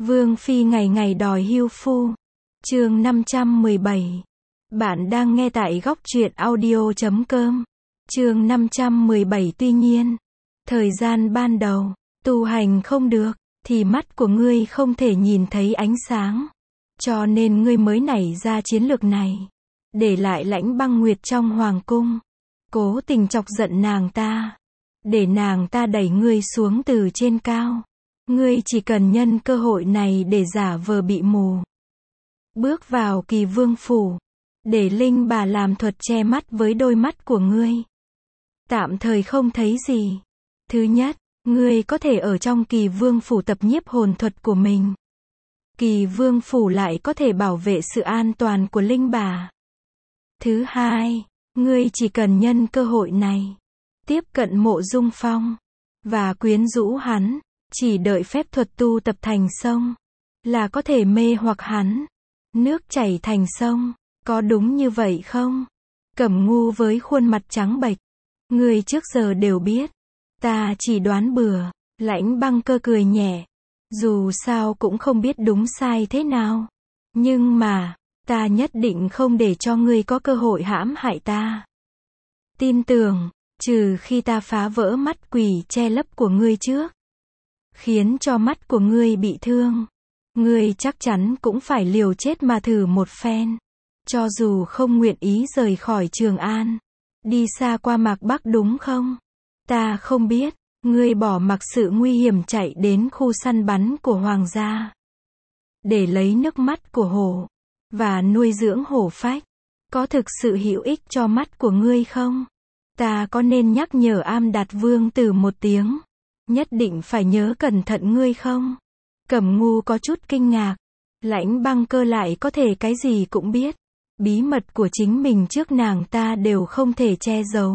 Vương phi ngày ngày đòi hưu phu. Chương 517. Bạn đang nghe tại góc truyện audio.com. Chương 517. Tuy nhiên, thời gian ban đầu, tu hành không được, thì mắt của ngươi không thể nhìn thấy ánh sáng. Cho nên ngươi mới nảy ra chiến lược này. Để lại Lãnh Băng Nguyệt trong hoàng cung. Cố tình chọc giận nàng ta. Để nàng ta đẩy ngươi xuống từ trên cao. Ngươi chỉ cần nhân cơ hội này để giả vờ bị mù. Bước vào Kỳ Vương phủ. Để linh bà làm thuật che mắt với đôi mắt của ngươi. Tạm thời không thấy gì. Thứ nhất, ngươi có thể ở trong Kỳ Vương phủ tập nhiếp hồn thuật của mình. Kỳ Vương phủ lại có thể bảo vệ sự an toàn của linh bà. Thứ hai, ngươi chỉ cần nhân cơ hội này, tiếp cận Mộ Dung Phong, và quyến rũ hắn, chỉ đợi phép thuật tu tập thành sông, là có thể mê hoặc hắn. Nước chảy thành sông, có đúng như vậy không? Cẩm Ngu với khuôn mặt trắng bệch. Ngươi trước giờ đều biết. Ta chỉ đoán bừa. Lãnh Băng Cơ cười nhẹ. Dù sao cũng không biết đúng sai thế nào. Nhưng mà, ta nhất định không để cho ngươi có cơ hội hãm hại ta. Tin tưởng, trừ khi ta phá vỡ mắt quỷ che lấp của ngươi trước, khiến cho mắt của ngươi bị thương, ngươi chắc chắn cũng phải liều chết mà thử một phen. Cho dù không nguyện ý rời khỏi Trường An, đi xa qua Mạc Bắc đúng không? Ta không biết, ngươi bỏ mặc sự nguy hiểm chạy đến khu săn bắn của hoàng gia, để lấy nước mắt của hổ, và nuôi dưỡng hổ phách, có thực sự hữu ích cho mắt của ngươi không? Ta có nên nhắc nhở Am Đạt Vương Tử một tiếng, nhất định phải nhớ cẩn thận ngươi không? Cẩm Ngu có chút kinh ngạc. Lãnh Băng Cơ lại có thể cái gì cũng biết. Bí mật của chính mình trước nàng ta đều không thể che giấu.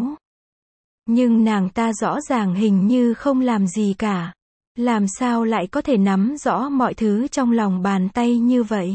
Nhưng nàng ta rõ ràng hình như không làm gì cả. Làm sao lại có thể nắm rõ mọi thứ trong lòng bàn tay như vậy?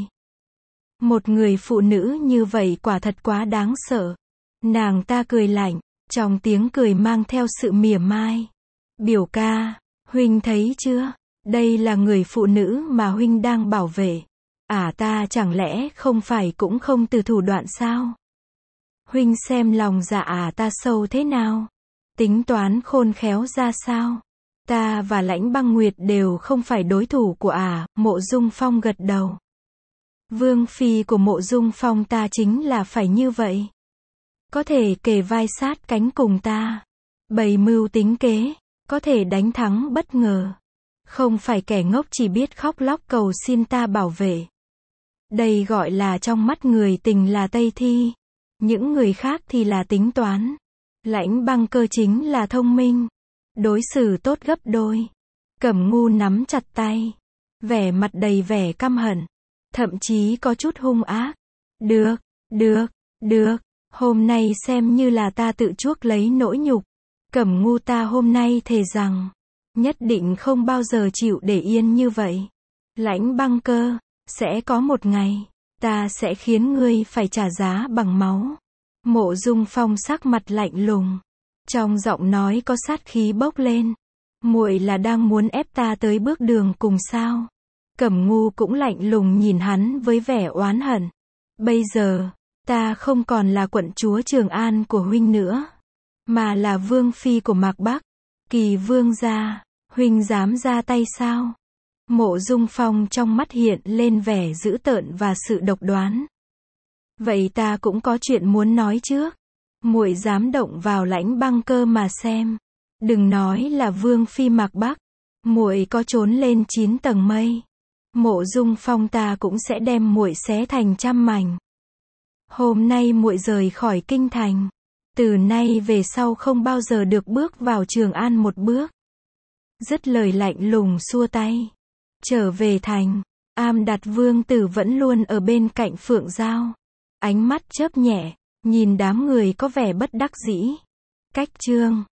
Một người phụ nữ như vậy quả thật quá đáng sợ. Nàng ta cười lạnh, trong tiếng cười mang theo sự mỉa mai. Biểu ca, huynh thấy chưa? Đây là người phụ nữ mà huynh đang bảo vệ. Ta chẳng lẽ không phải cũng không từ thủ đoạn sao? Huynh xem lòng dạ ta sâu thế nào? Tính toán khôn khéo ra sao? Ta và Lãnh Băng Nguyệt đều không phải đối thủ của Mộ Dung Phong gật đầu. Vương phi của Mộ Dung Phong ta chính là phải như vậy. Có thể kề vai sát cánh cùng ta. Bày mưu tính kế. Có thể đánh thắng bất ngờ. Không phải kẻ ngốc chỉ biết khóc lóc cầu xin ta bảo vệ. Đây gọi là trong mắt người tình là Tây Thi. Những người khác thì là tính toán. Lãnh Băng Cơ chính là thông minh. Đối xử tốt gấp đôi. Cẩm Ngu nắm chặt tay. Vẻ mặt đầy vẻ căm hận. Thậm chí có chút hung ác. Được. Hôm nay xem như là ta tự chuốc lấy nỗi nhục. Cẩm Ngu ta hôm nay thề rằng, nhất định không bao giờ chịu để yên như vậy. Lãnh Băng Cơ, sẽ có một ngày, ta sẽ khiến ngươi phải trả giá bằng máu. Mộ Dung Phong sắc mặt lạnh lùng, trong giọng nói có sát khí bốc lên. Muội là đang muốn ép ta tới bước đường cùng sao? Cẩm Ngu cũng lạnh lùng nhìn hắn với vẻ oán hận. Bây giờ, ta không còn là quận chúa Trường An của huynh nữa, mà là vương phi của Mạc Bắc, Kỳ Vương gia. Huynh dám ra tay sao? Mộ Dung Phong trong mắt hiện lên vẻ dữ tợn và sự độc đoán. Vậy ta cũng có chuyện muốn nói trước. Muội dám động vào Lãnh Băng Cơ mà xem. Đừng nói là vương phi Mạc Bắc, muội có trốn lên 9 tầng mây, Mộ Dung Phong ta cũng sẽ đem muội xé thành trăm mảnh. Hôm nay muội rời khỏi kinh thành, từ nay về sau không bao giờ được bước vào Trường An một bước. Dứt lời lạnh lùng xua tay. Trở về thành, Am Đạt Vương Tử vẫn luôn ở bên cạnh Phượng Giao. Ánh mắt chớp nhẹ, nhìn đám người có vẻ bất đắc dĩ. Cách chương